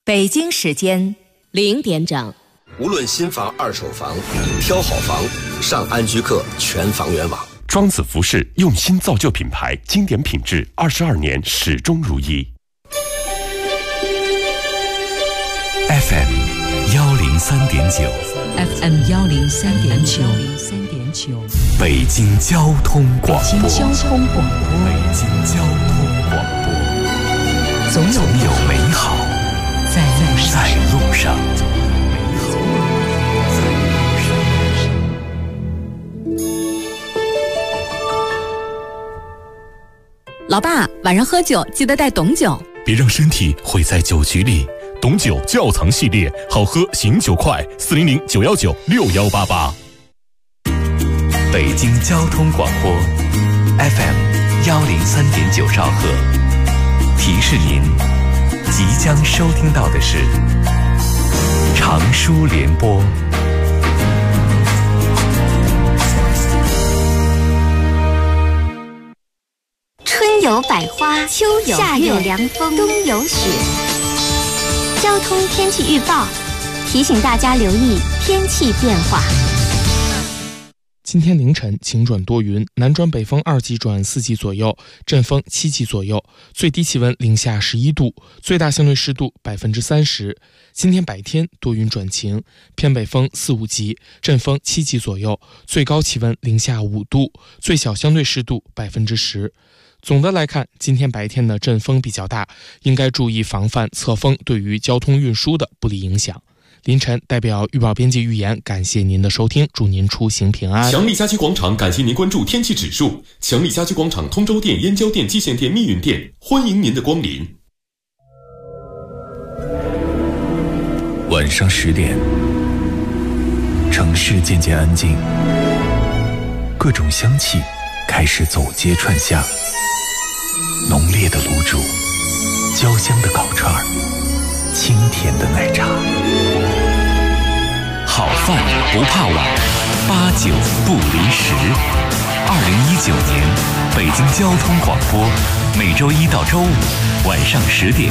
北京时间0点整。 无论新房、二手房，挑好房，上安居客全房源网。 庄子服饰用心造就品牌，经典品质，22年始终如一。 FM 103.9 FM 103.9 北京交通广播。 北京交通广播。 北京交通广播。总有美好在路上。 老爸，晚上喝酒记得带董酒， 别让身体毁在酒局里。董酒窖藏系列，好喝醒酒快，400 919 6188。 北京交通广播 FM 103.9兆赫，提示您即将收听到的是长舒联播。 春有百花，秋有夏有凉风，冬有雪。交通天气预报提醒大家留意天气变化。 今天凌晨晴转多云，南转北风2级转4级左右，阵风7级左右，最低气温零下11度，最大相对湿度30%。今天白天多云转晴，偏北风4、5级，阵风7级左右，最高气温零下5度，最小相对湿度10%。总的来看，今天白天的阵风比较大，应该注意防范侧风对于交通运输的不利影响。凌晨代表预报编辑预言，感谢您的收听，祝您出行平安。 强力家居广场感谢您关注天气指数。强力家居广场通州店、燕郊店、蓟县店、密云店，欢迎您的光临。 晚上10点，城市渐渐安静，各种香气开始走街串巷，浓烈的卤煮，焦香的烤串，清甜的奶茶。好饭不怕晚，8、9不离10。2019年，北京交通广播，每周1到周5晚上10点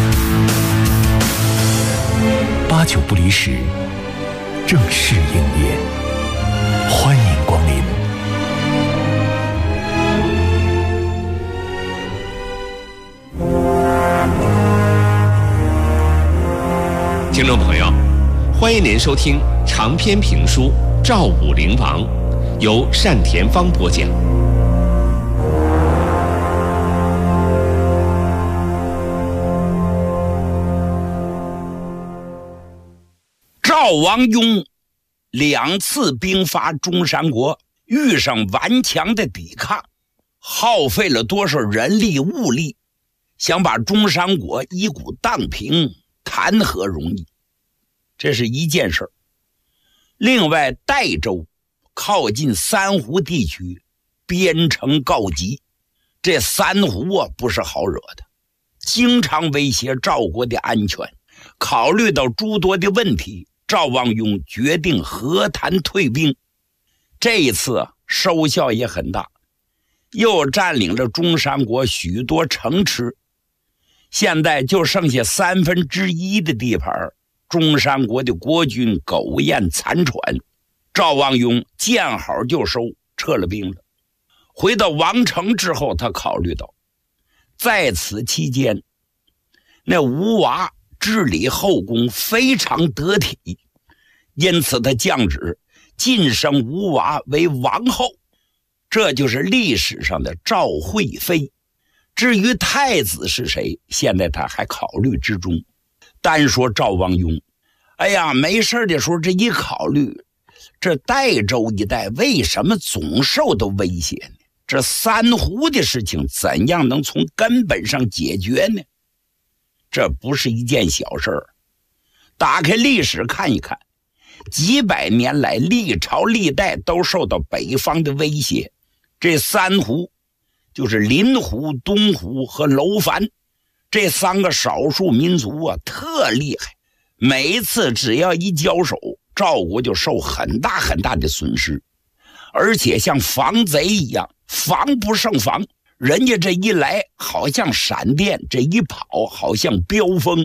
，8、9不离10正式营业，欢迎光临。 听众朋友，欢迎您收听长篇评书《赵武灵王》，由单田芳播讲。 赵王雍2次兵伐中山国，遇上顽强的抵抗，耗费了多少人力物力，想把中山国一鼓荡平，谈何容易？这是一件事。另外，代州靠近三湖地区，边城告急，这三湖不是好惹的，经常威胁赵国的安全。考虑到诸多的问题，赵王雍决定和谈退兵。这一次收效也很大，又占领了中山国许多城池，现在就剩下1/3的地盘，中山国的国军苟延残喘。赵王雍见好就收，撤了兵了。回到王城之后，他考虑到在此期间那吴娃治理后宫非常得体，因此他降旨晋升吴娃为王后，这就是历史上的赵惠妃。至于太子是谁，现在他还考虑之中。单说赵王雍，哎呀，没事的时候这一考虑，这代州一带为什么总受到威胁呢？这三湖的事情怎样能从根本上解决呢？这不是一件小事儿。打开历史看一看，几百年来历朝历代都受到北方的威胁。这三湖就是临湖、东湖和楼烦，这3个少数民族特厉害，每一次只要一交手，赵国就受很大很大的损失，而且像防贼一样，防不胜防。人家这一来好像闪电，这一跑好像飙风，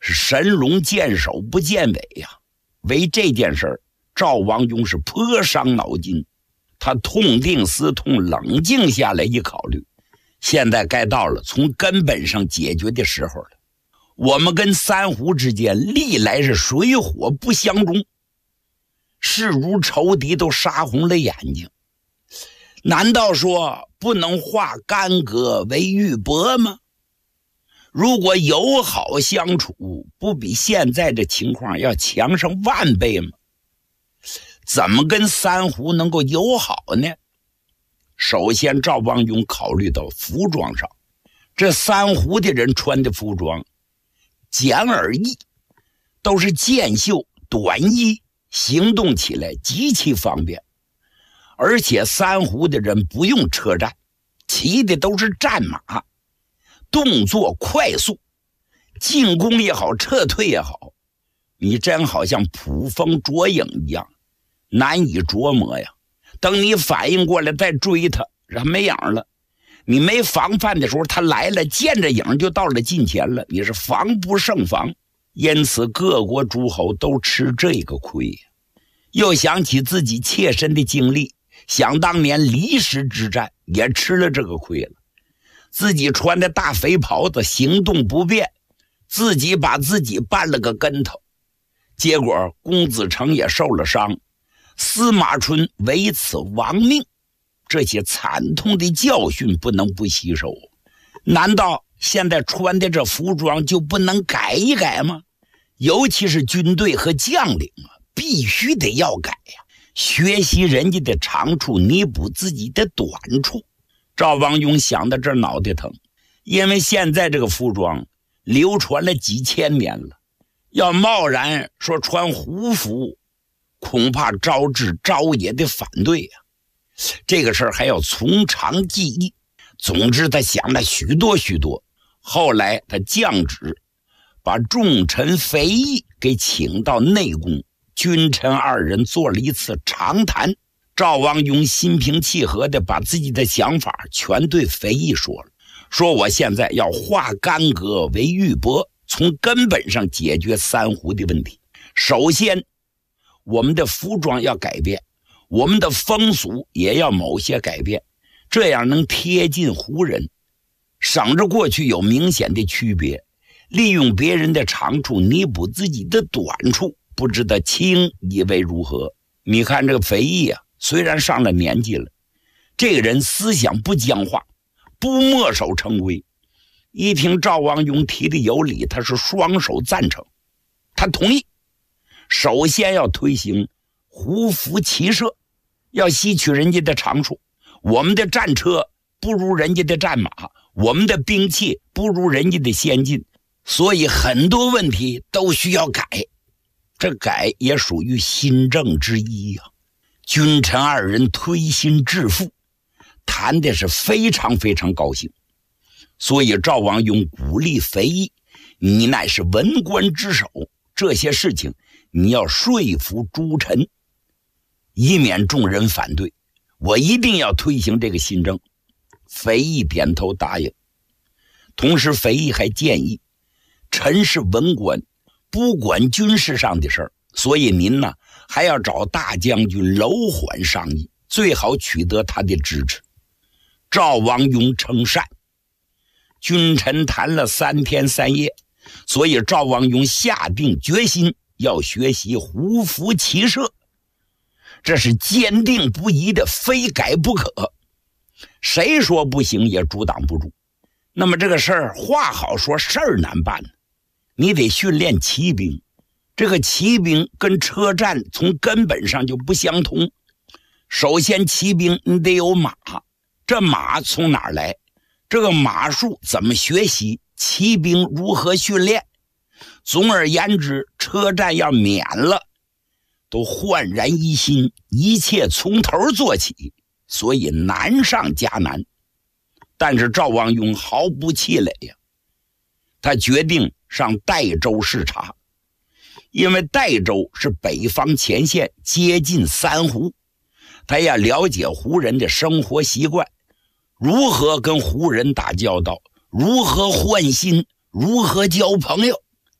是神龙见首不见尾呀。为这件事儿，赵王雍是颇伤脑筋。他痛定思痛，冷静下来一考虑，现在该到了从根本上解决的时候了。我们跟三胡之间历来是水火不相容，势如仇敌，都杀红了眼睛。难道说不能化干戈为玉帛吗？如果友好相处，不比现在这情况要强上万倍吗？怎么跟三胡能够友好呢？首先，赵王雍考虑到服装上，这三胡的人穿的服装简而易，都是箭袖短衣，行动起来极其方便。而且三胡的人不用车战，骑的都是战马，动作快速，进攻也好，撤退也好，你真好像捕风捉影一样，难以琢磨呀。等你反应过来再追他，他没影了。你没防范的时候，他来了，见着影就到了近前了，你是防不胜防。因此各国诸侯都吃这个亏呀。又想起自己切身的经历，想当年离石之战也吃了这个亏了。自己穿的大肥袍子，行动不便，自己把自己绊了个跟头，结果公子成也受了伤，司马春为此亡命。这些惨痛的教训不能不吸收。难道现在穿的这服装就不能改一改吗？尤其是军队和将领啊，必须得要改呀，学习人家的长处，弥补自己的短处。赵王雍想到这儿脑袋疼，因为现在这个服装流传了几千年了，要贸然说穿胡服，恐怕招致朝野的反对呀。这个事儿还要从长计议。总之他想了许多，后来他降旨把重臣肥义给请到内宫，君臣二人做了一次长谈。赵王雍心平气和地把自己的想法全对肥义说了，说我现在要化干戈为玉帛，从根本上解决三胡的问题。首先，我们的服装要改变，我们的风俗也要某些改变，这样能贴近胡人，省着过去有明显的区别，利用别人的长处弥补自己的短处，不知道卿以为如何？你看这个肥义啊，虽然上了年纪了，这个人思想不僵化，不墨守成规。一听赵王雍提的有理，他是双手赞成，他同意。首先要推行胡服骑射，要吸取人家的长处。我们的战车不如人家的战马，我们的兵器不如人家的先进，所以很多问题都需要改。这改也属于新政之一呀。君臣二人推心置腹，谈的是非常高兴。所以赵王雍鼓励肥义，你乃是文官之首，这些事情你要说服诸臣，以免众人反对。我一定要推行这个新政。肥义点头答应。同时肥义还建议，臣是文官，不管军事上的事儿，所以您呢还要找大将军楼缓商议，最好取得他的支持。赵王雍称善。君臣谈了3天3夜，所以赵王雍下定决心要学习胡服骑射，这是坚定不移的，非改不可。谁说不行也阻挡不住。那么这个事儿话好说，事儿难办，你得训练骑兵。这个骑兵跟车战从根本上就不相同。首先骑兵你得有马，这马从哪儿来？这个马术怎么学习？骑兵如何训练？总而言之，车战要免了，都焕然一新，一切从头做起，所以难上加难。但是赵王雍毫不气馁呀，他决定上代州视察，因为代州是北方前线，接近三胡，他要了解胡人的生活习惯，如何跟胡人打交道，如何换心，如何交朋友。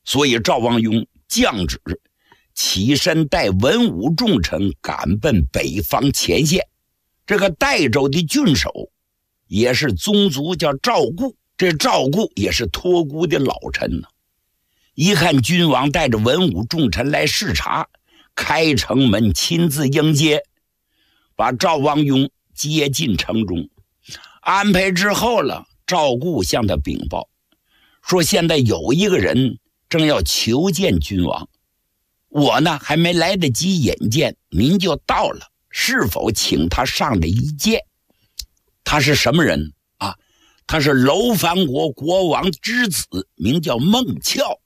所以赵王雍降旨起身带文武重臣赶奔北方前线。这个代州的郡守也是宗族，叫赵固。这赵固也是托孤的老臣呢。一看君王带着文武重臣来视察，开城门亲自迎接，把赵王雍接进城中。安排之后了，赵固向他禀报说，现在有一个人正要求见君王，我呢还没来得及引荐，您就到了，是否请他上来一见？他是什么人啊？他是楼烦国国王之子，名叫孟翘。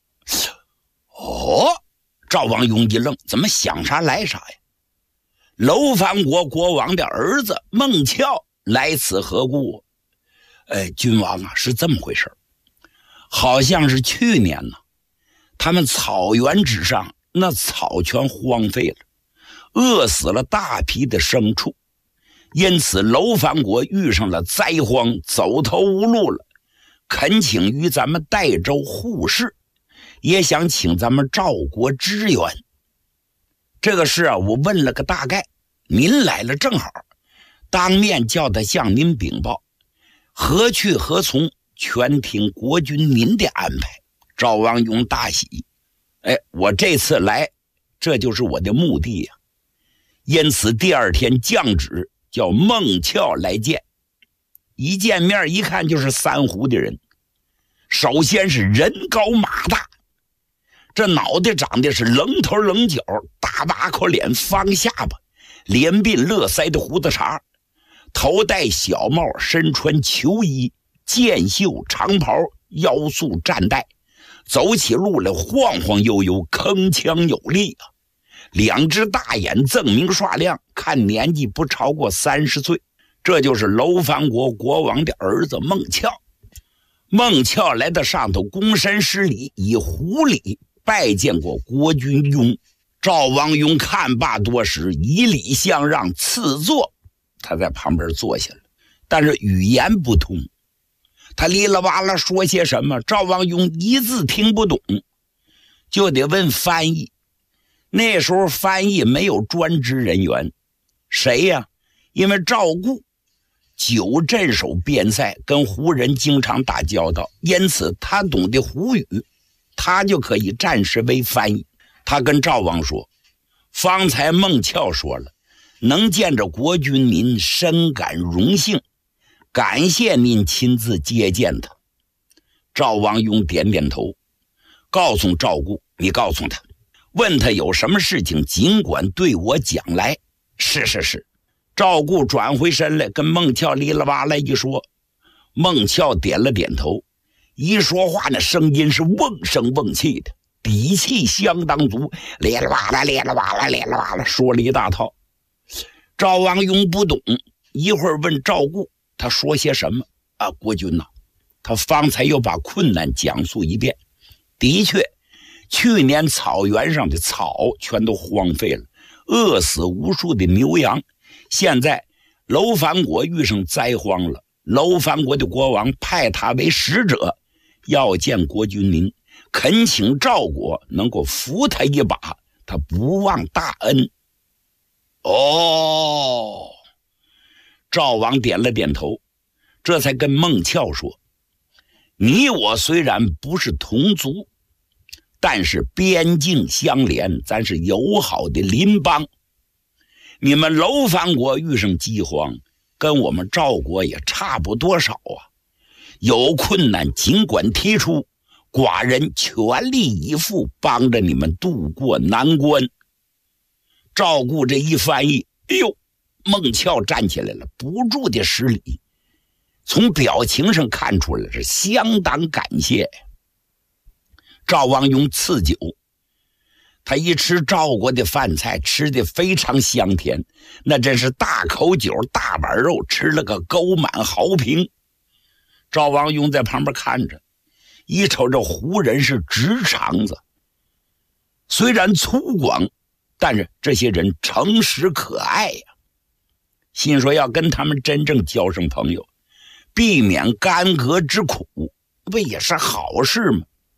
哦，赵王雍一愣，怎么想啥来啥呀？楼烦国国王的儿子孟翘来此何故？君王啊，是这么回事，好像是去年呢，他们草原之上那草全荒废了，饿死了大批的牲畜，因此楼烦国遇上了灾荒，走投无路了，恳请于咱们代州护市，也想请咱们赵国支援。这个事啊，我问了个大概，您来了正好，当面叫他向您禀报，何去何从，全听国君您的安排。赵王雍大喜，我这次来，这就是我的目的呀。因此第二天降旨叫孟翘来见。一见面一看就是三湖的人，首先是人高马大，这脑袋长得是棱头棱角，大挖口脸，方下巴，脸鬓乐腮的胡子茬，头戴小帽，身穿裘衣，箭袖长袍，腰束战带，走起路来晃晃悠悠，铿锵有力啊！两只大眼锃明刷亮，看年纪不超过30岁。这就是楼烦国国王的儿子孟翘。孟翘来到上头，躬身施礼，以胡礼拜见过国君雍。赵王雍看罢多时，以礼相让，赐座。他在旁边坐下了，但是语言不通，他哩啦哇啦说些什么，赵王雍一字听不懂，就得问翻译。那时候翻译没有专职人员，谁呀？因为赵固久镇守边塞，跟胡人经常打交道，因此他懂得胡语，他就可以暂时为翻译。他跟赵王说，方才孟翘说了，能见着国君您深感荣幸，感谢您亲自接见他。赵王雍点点头，告诉赵固，你告诉他，问他有什么事情尽管对我讲来。是。赵固转回身来，跟孟翘哩啦哇啦一说，孟翘点了点头，一说话那声音是瓮声瓮气的，底气相当足，咧啦哇啦咧啦哇啦咧啦哇啦说了一大套。赵王雍不懂，一会儿问赵固他说些什么啊？国君呐，他方才又把困难讲述一遍。的确，去年草原上的草全都荒废了，饿死无数的牛羊。现在楼烦国遇上灾荒了，楼烦国的国王派他为使者，要见国君您，恳请赵国能够扶他一把，他不忘大恩。哦，赵王点了点头，这才跟孟翘说，你我虽然不是同族，但是边境相连，咱是友好的邻邦。你们楼烦国遇上饥荒，跟我们赵国也差不多少啊，有困难尽管提出，寡人全力以赴帮着你们渡过难关。赵固这一翻译，哎呦，孟翘站起来了，不住的施礼，从表情上看出来是相当感谢。赵王雍赐酒，他一吃赵国的饭菜，吃得非常香甜，那真是大口酒大碗肉，吃了个沟满壕平。赵王雍在旁边看着，一瞅这胡人是直肠子，虽然粗犷，但是这些人诚实可爱呀，心说要跟他们真正交上朋友，避免干戈之苦，不也是好事吗？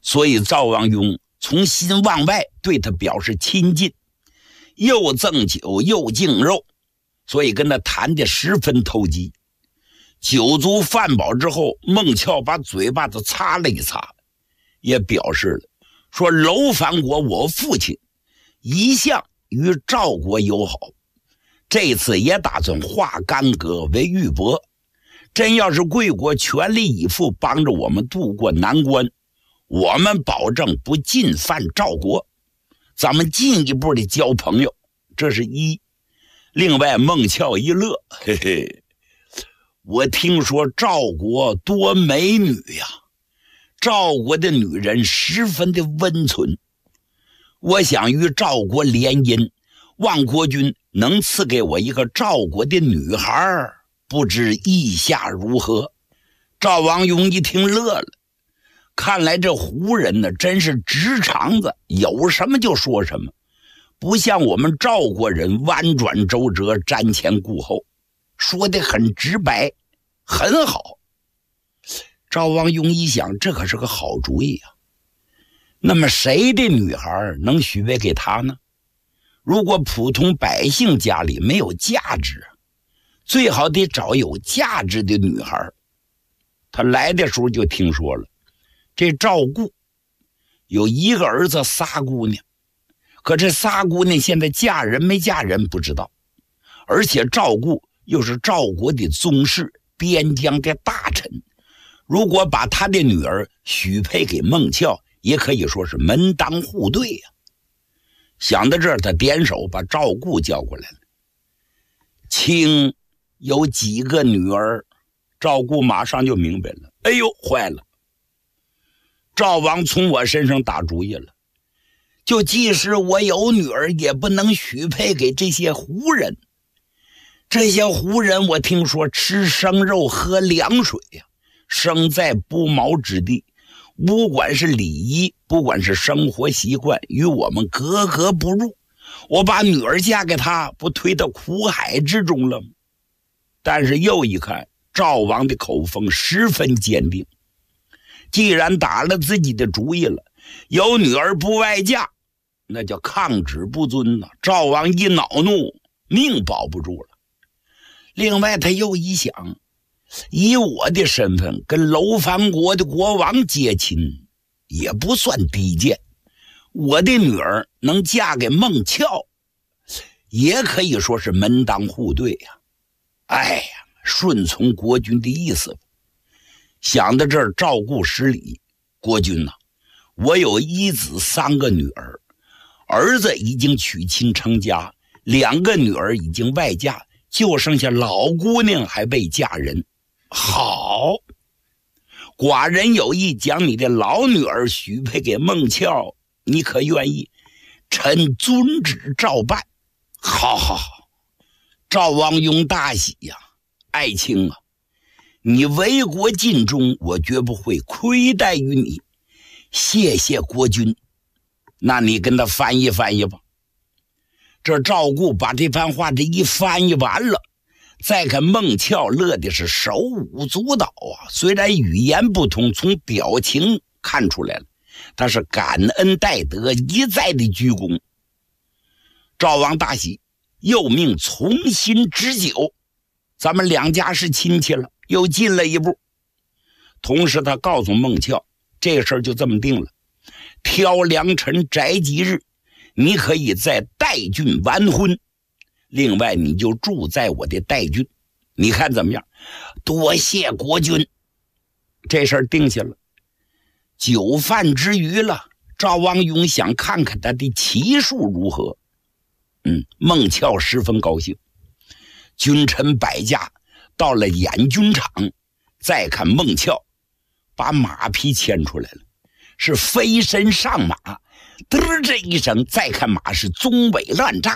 所以赵王雍从心往外对他表示亲近，又赠酒又敬肉，所以跟他谈得十分投机。酒足饭饱之后，孟俏把嘴巴子擦了一擦，也表示了说楼烦国我父亲一向与赵国友好，这次也打算化干戈为玉帛，真要是贵国全力以赴帮着我们渡过难关，我们保证不进犯赵国，咱们进一步的交朋友，这是一。另外孟俏一乐，嘿嘿，我听说赵国多美女呀，赵国的女人十分的温存，我想与赵国联姻，望国君能赐给我一个赵国的女孩，不知意下如何？赵王雍一听乐了，看来这胡人呢真是直肠子，有什么就说什么，不像我们赵国人弯转周折，瞻前顾后，说得很直白，很好。赵王雍一想，这可是个好主意啊。那么谁的女孩能许配给他呢？如果普通百姓家里没有价值，最好得找有价值的女孩。他来的时候就听说了，这赵固有一个儿子仨姑娘，可这仨姑娘现在嫁人没嫁人不知道，而且赵固又是赵国的宗室，边疆的大臣，如果把他的女儿许配给孟俏，也可以说是门当户对呀。想到这儿，他点手把赵固叫过来了。卿有几个女儿？赵固马上就明白了，哎呦，坏了！赵王从我身上打主意了，就即使我有女儿，也不能许配给这些胡人。这些胡人我听说吃生肉喝凉水呀，生在不毛之地，不管是礼仪，不管是生活习惯，与我们格格不入。我把女儿嫁给他，不推到苦海之中了吗？但是又一看，赵王的口风十分坚定，既然打了自己的主意了，有女儿不外嫁，那叫抗旨不遵呐。赵王一恼怒，命保不住了。另外他又一想，以我的身份跟楼烦国的国王结亲，也不算低贱，我的女儿能嫁给孟俏，也可以说是门当户对呀。哎呀，顺从国君的意思。想到这儿，赵固施礼，国君呐，我有一子3个女儿，儿子已经娶亲成家，2个女儿已经外嫁，就剩下老姑娘还未嫁人。好，寡人有意将你的老女儿许配给孟俏，你可愿意？臣遵旨照办。好好好。赵王雍大喜呀，爱卿啊，你为国尽忠，我绝不会亏待于你，谢谢国君。那你跟他翻译翻译吧。这赵固把这番话这一翻译完了，再看孟俏乐的是手舞足蹈啊，虽然语言不通，从表情看出来了，他是感恩戴德，一再的鞠躬。赵王大喜，又命重新置酒，咱们2家是亲戚了，又进了一步。同时他告诉孟俏，这事儿就这么定了，挑良辰宅吉日，你可以在代郡完婚，另外你就住在我的代郡，你看怎么样？多谢国君。这事儿定下了。酒饭之余了，赵王雍想看看他的骑术如何。孟俏十分高兴。君臣百驾到了演军场，再看孟俏把马匹牵出来了，是飞身上马，嘚这一声，再看马是鬃尾乱炸，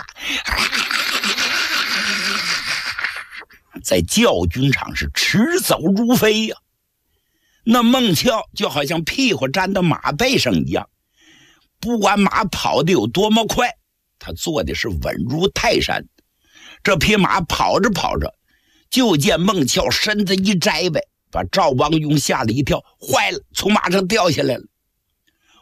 在教军场是驰走如飞呀。那孟俏就好像屁股站到马背上一样，不管马跑得有多么快，他做的是稳如泰山。这匹马跑着跑着，就见孟俏身子一摘呗，把赵王雍吓了一跳，坏了，从马上掉下来了。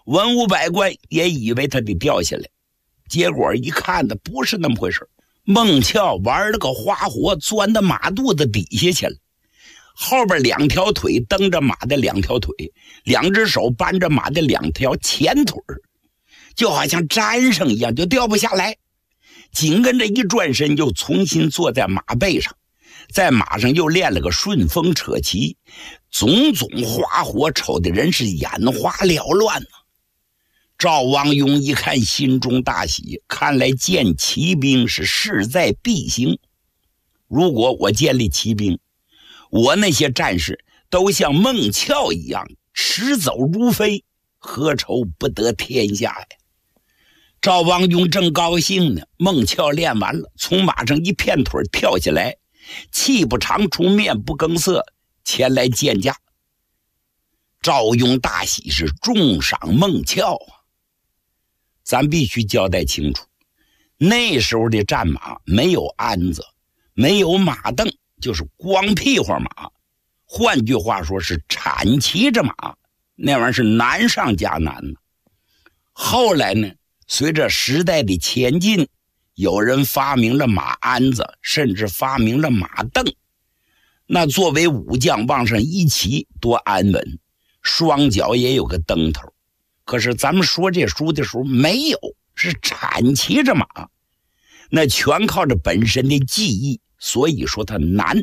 文武百官也以为他得掉下来，结果一看的不是那么回事。孟俏玩了个花活，钻到马肚子底下去了，后边2条腿蹬着马的2条腿，2只手扳着马的2条前腿，就好像粘上一样，就掉不下来。紧跟着一转身又重新坐在马背上，在马上又练了个顺风扯旗，种种花活瞅的人是眼花缭乱呢。赵王雍一看心中大喜，看来建骑兵是势在必行。如果我建立骑兵，我那些战士都像孟俏一样驰走如飞，何愁不得天下呀？赵王雍正高兴呢，孟俏练完了，从马上一片腿跳下来，气不长出面不更色，前来见驾。赵雍大喜，是重赏孟俏啊。咱必须交代清楚，那时候的战马没有鞍子，没有马镫，就是光屁股马，换句话说是铲骑着马，那玩意儿是难上加难呢。后来呢，随着时代的前进，有人发明了马鞍子，甚至发明了马镫。那作为武将往上一骑多安稳，双脚也有个蹬头。可是咱们说这书的时候没有，是铲骑着马，那全靠着本身的技艺，所以说他难。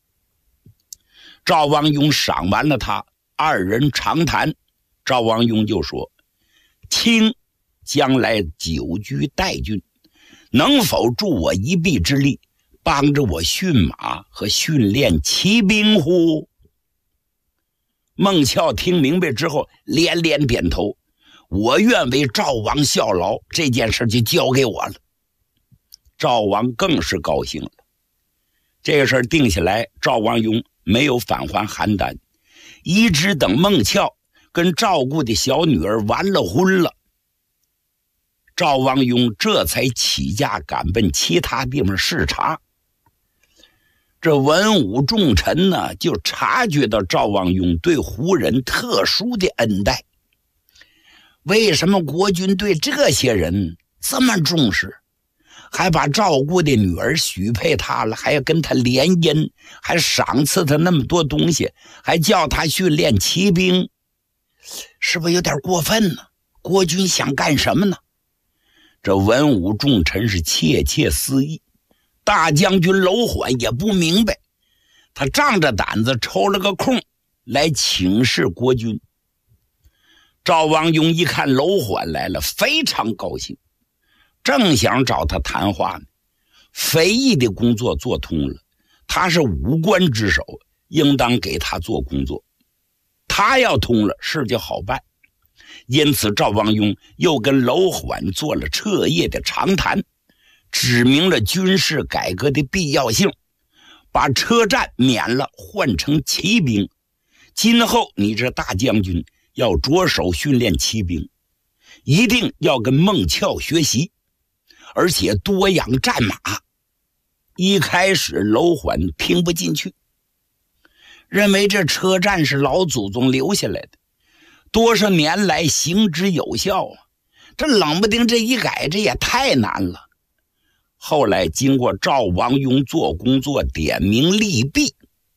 赵王雍赏完了他，二人长谈，赵王雍就说：卿将来久居代郡，能否助我一臂之力，帮着我驯马和训练骑兵乎？孟俏听明白之后连连点头，我愿为赵王效劳，这件事就交给我了。赵王更是高兴了。这个事儿定下来，赵王雍没有返还邯郸，一直等孟俏跟赵顾的小女儿完了婚了，赵王雍这才起驾赶奔其他地方视察。这文武重臣呢，就察觉到赵王雍对胡人特殊的恩待。为什么国君对这些人这么重视，还把赵顾的女儿许配他了，还要跟他联姻，还赏赐他那么多东西，还叫他训练骑兵，是不是有点过分呢？国君想干什么呢？这文武重臣是窃窃私议，大将军楼缓也不明白，他仗着胆子抽了个空来请示国君。赵王雍一看楼缓来了，非常高兴，正想找他谈话呢，非议的工作做通了，他是武官之首，应当给他做工作，他要通了，事就好办。因此赵王雍又跟楼缓做了彻夜的长谈，指明了军事改革的必要性，把车站免了，换成骑兵。今后你这大将军要着手训练骑兵，一定要跟孟俏学习，而且多养战马。一开始楼缓听不进去，认为这车站是老祖宗留下来的，多少年来行之有效啊，这冷不丁这一改，这也太难了。后来经过赵王雍做工作点名利弊，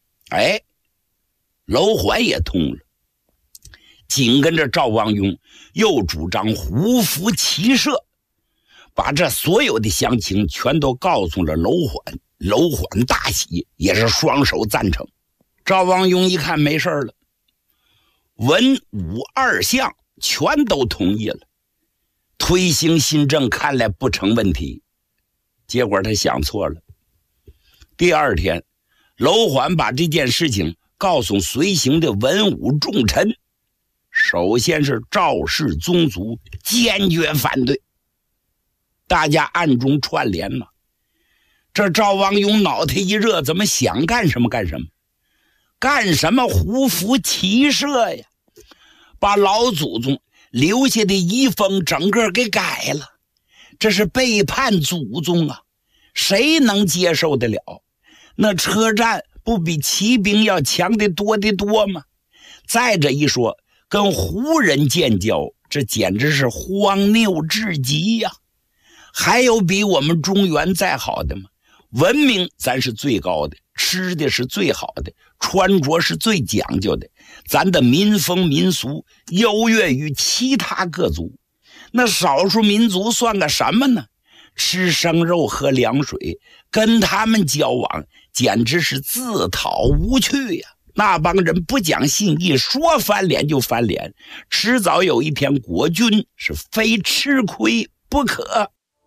楼缓也通了。紧跟着赵王雍又主张胡服骑射，把这所有的详情全都告诉了楼缓。楼缓大喜，也是双手赞成。赵王雍一看没事了，文武二相全都同意了，推行新政看来不成问题。结果他想错了。第二天，楼缓把这件事情告诉随行的文武重臣，首先是赵氏宗族坚决反对，大家暗中串联嘛。这赵王雍脑袋一热，怎么想干什么干什么，干什么胡服骑射呀，把老祖宗留下的遗风整个给改了，这是背叛祖宗啊，谁能接受得了？那车站不比骑兵要强得多得多吗？再者一说，跟胡人建交， 这简直是荒谬至极呀！还有比我们中原再好的吗？文明咱是最高的，吃的是最好的，穿着是最讲究的，咱的民风民俗优越于其他各族。那少数民族算个什么呢？吃生肉喝凉水，跟他们交往简直是自讨无趣呀！那帮人不讲信义，说翻脸就翻脸，迟早有一天国军是非吃亏不可。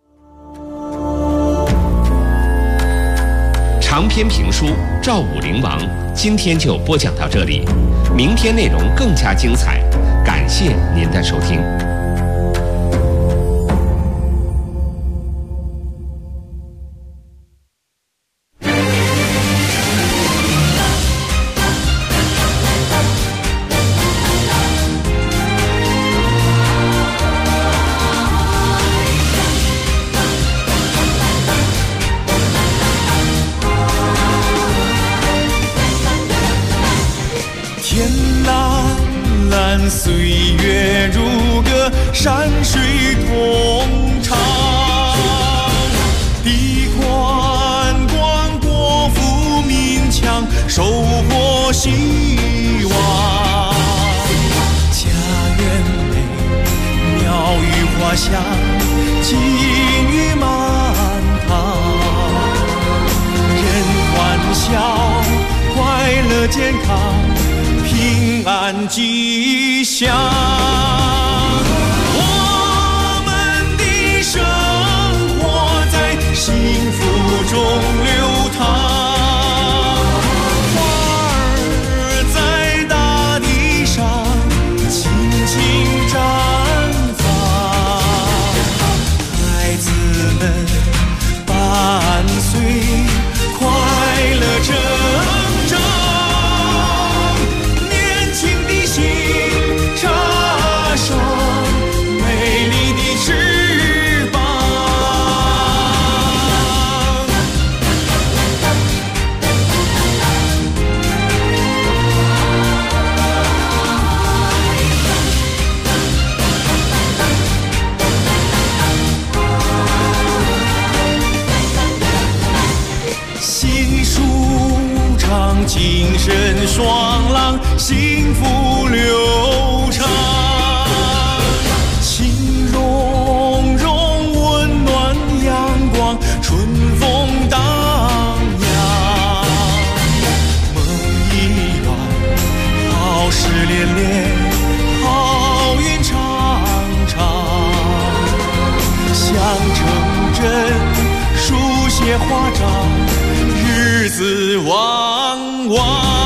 长篇评书《赵武灵王》今天就播讲到这里，明天内容更加精彩，感谢您的收听。 岁月如歌，山水同唱。地宽广，国富民强，收获希望。家园美，鸟语花香，金玉满堂。人欢笑，快乐健康，平安吉祥。我们的生活在幸福中流淌，花儿在大地上轻轻绽放，孩子们伴随快乐成长。精神爽朗，幸福流畅，情融融，温暖阳光，春风荡漾。梦一圆，好事连连，好运常常。想成真，书写华章，日子旺旺。